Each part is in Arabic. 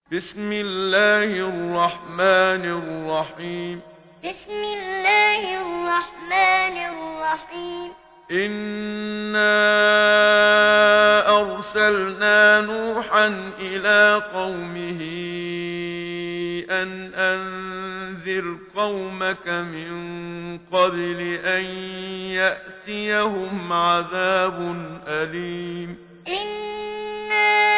بسم الله الرحمن الرحيم. بسم الله الرحمن الرحيم. إنا أرسلنا نوحا إلى قومه أن أنذر قومك من قبل أن يأتيهم عذاب أليم. إنا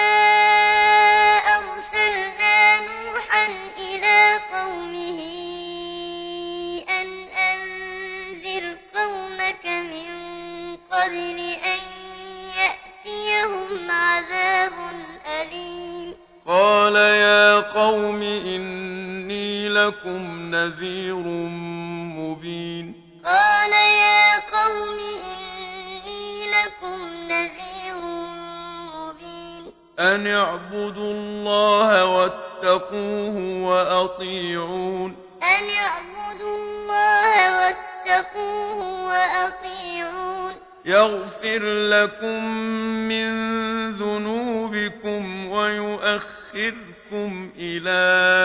أرسلنا نوحا إلى قومه أن أنذر قومك من قبل أن يأتيهم عذاب أليم. قال يا قوم إني لكم نذير مبين. قال يا قوم إني لكم نذير مبين. أن اعبدوا الله واتقوه وأطيعون. أن اعبدوا الله واتقوه وأطيعون. يغفر لكم من ذنوبكم ويؤخركم إلى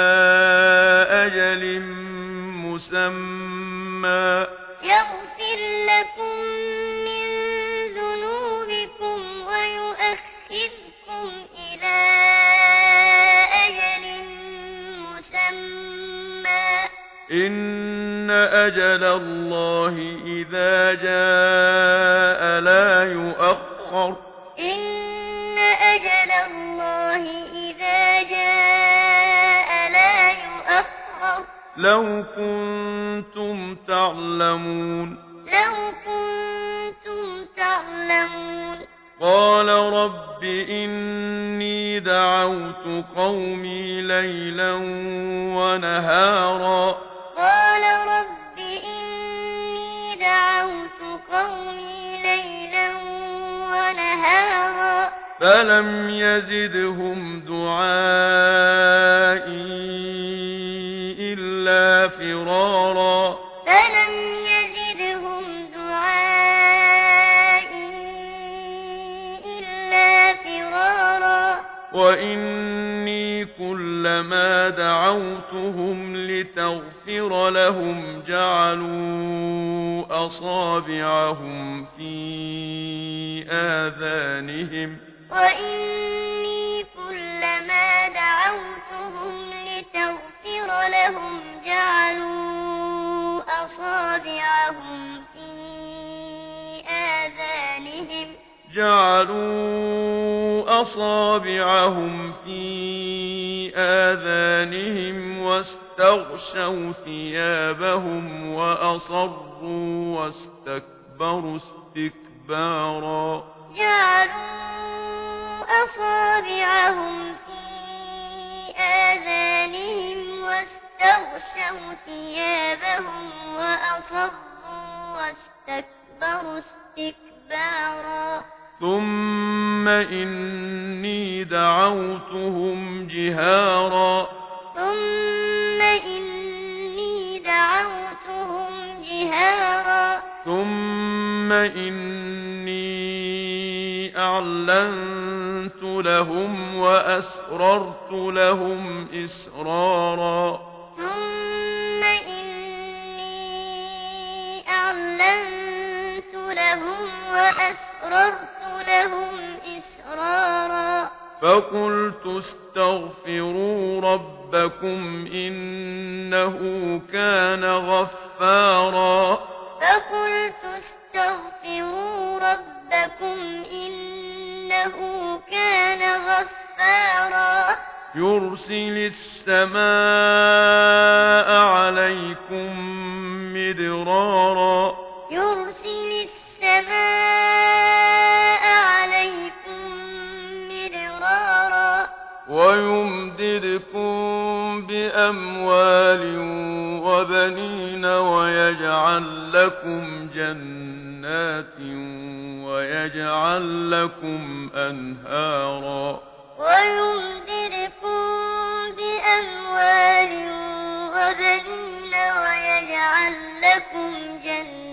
أجل مسمى. يغفر لكم من ذنوبكم ويؤخركم إلى أجل مسمى. إن أجل الله إذا جاء لا يؤخر. إن أجل الله إذا جاء لا يؤخر. لو كنتم تعلمون. لو كنتم تعلمون. قال رب إني دعوت قومي ليلا ونهارا. قال رب إني دعوت قومي ليلا ونهارا. فلم يزدهم دعائي إلا فرارا. فلم يزدهم دعائي إلا فرارا. وإني كلما دعوتهم لتغفر لهم جعلوا أصابعهم في آذانهم. وإني كلما دعوتهم لتغفر لهم جعلوا أصابعهم في آذانهم. واستغشوا ثيابهم وأصروا واستكبروا استكبارا. جعلوا أصابعهم في آذانهم واستغشوا ثيابهم وأصروا واستكبروا استكبارا. ثم إني دعوتهم جهارا. ثم إني دعوتهم جهارا. ثم إني أعلنت لهم وأسررت لهم إسرارا. ثم إني أعلنت لهم وأسررت لهم إسرارا. فقلت استغفروا ربكم إنه كان غفارا. فقلت استغفروا ربكم إنه كان غفارا. يرسل السماء عليكم مدرارا. يرسل السماء عليكم مدرارا. ويمددكم بأموال وبنين ويجعل لكم جنات ويجعل لكم أنهارا. ويمددكم بأموال وبنين ويجعل لكم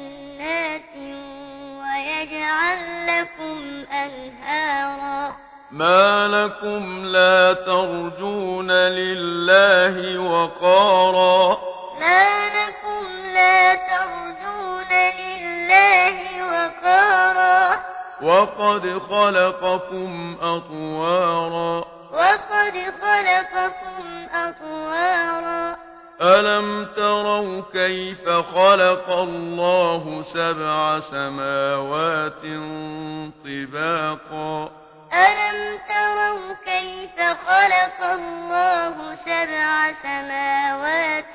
جنات ويجعل لكم أنهارا. ما لكم لا ترجون لله وقارا ما لكم لا ترجون لله وقارا وقد خلقكم أطوارا وقد خلقكم أطوارا ألم تروا كيف خلق الله سبع سماوات طباقا ألم تروا كيف خلق الله سبع سماوات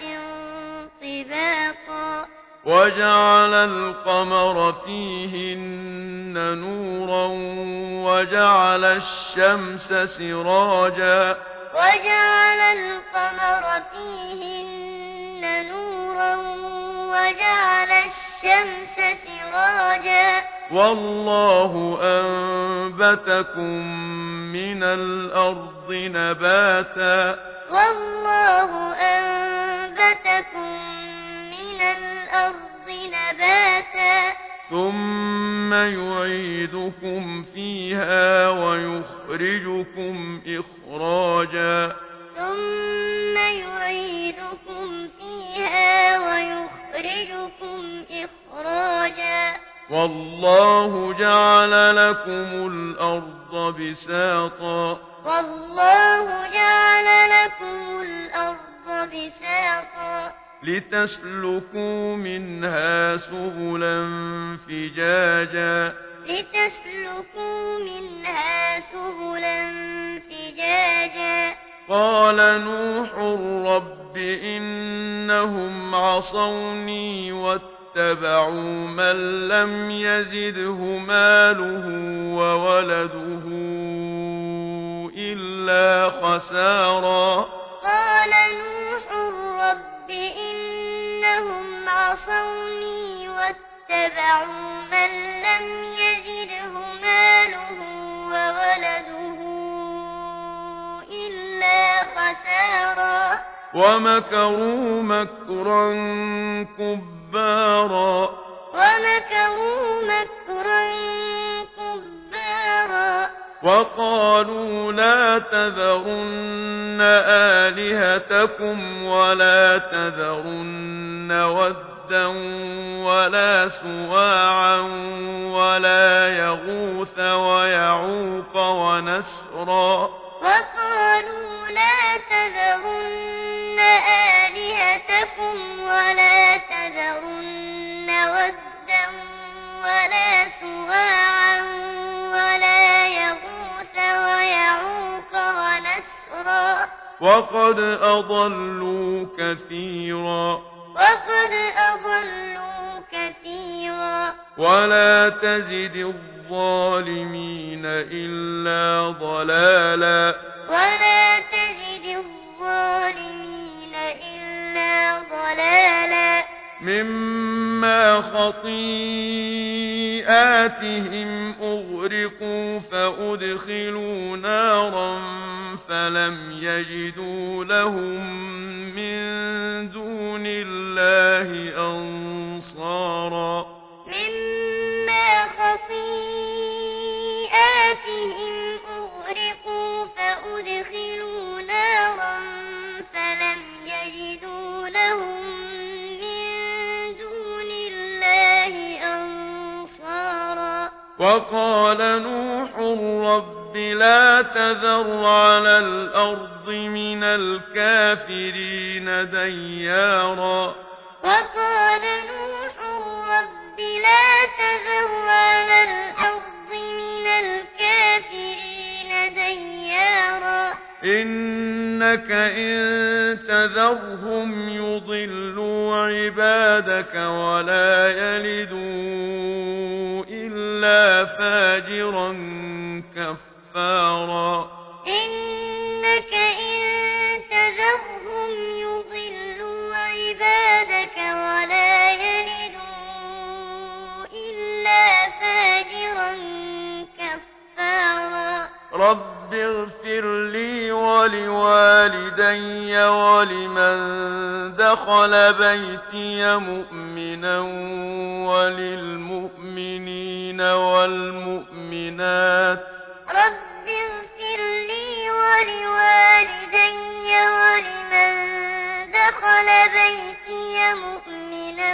طباقا وجعل القمر فيهن نورا وجعل الشمس سراجا وجعل القمر فيهن نورا وجعل الشمس سراجا والله أنبتكم من الأرض نباتا والله أنبتكم من الأرض نباتا ثم يعيدكم فيها ويخرجكم إخراجا ثم يعيدكم فيها ويخرجكم إخراجا والله جعل لكم الأرض بساطا والله جعل لكم الأرض بساطا لتسلكوا منها سبلا فجاجا لتسلكوا منها سبلا فجاجا قال نوح رب إنهم عصوني واتبعوا من لم يزده ماله وولده إلا خسارا قال نوح رب إنهم عصوني واتبعوا من لم يزده ماله وولده إلا خسارا ومكروا مكرا كبارا ومكروا مكرا كبارا وقالوا لا تذرن آلهتكم ولا تذرن ودا ولا سواعا ولا يغوث ويعوق ونسرا وقالوا لا تذرن آلهتكم ولا تذرن ودا ولا سواعا ولا يغوث ويعوق ونسرا وقد أضلوا كثيرا وقد أضلوا كثيرا ولا تزد الظالمين إلا ضلالا ولا تزد الظالمين إلا ضلالا مما خطيئاتهم أغرقوا فأدخلوا نارا فلم يجدوا لهم من دون الله أنصارا مما خطيئاتهم أغرقوا فأدخلوا نارا فلم يجدوا لهم من دون الله أنصارا وقال نوح رب لا تذر على الأرض من الكافرين ديارا وقال نوح رب لا تذر على الأرض من الكافرين ديارا إنك إن تذرهم يضلوا عبادك ولا يلدوا إلا فاجرا كفارا إنك إن تذرهم يضلوا عبادك ولا يلدوا إلا فاجرا كفارا رب اغفر لي ولوالدي ولمن دخل بيتي مؤمنا وللمؤمنين والمؤمنات رب اغفر وَلِوَالِدَيَّ وَلِمَن دَخَلَ بَيْتِيَ مُؤْمِنًا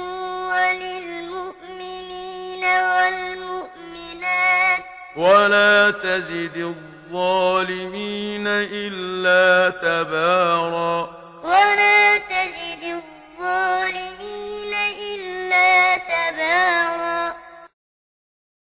وَلِلْمُؤْمِنِينَ وَالْمُؤْمِنَاتِ ولا تزد الظالمين إلا تبارا وَلَا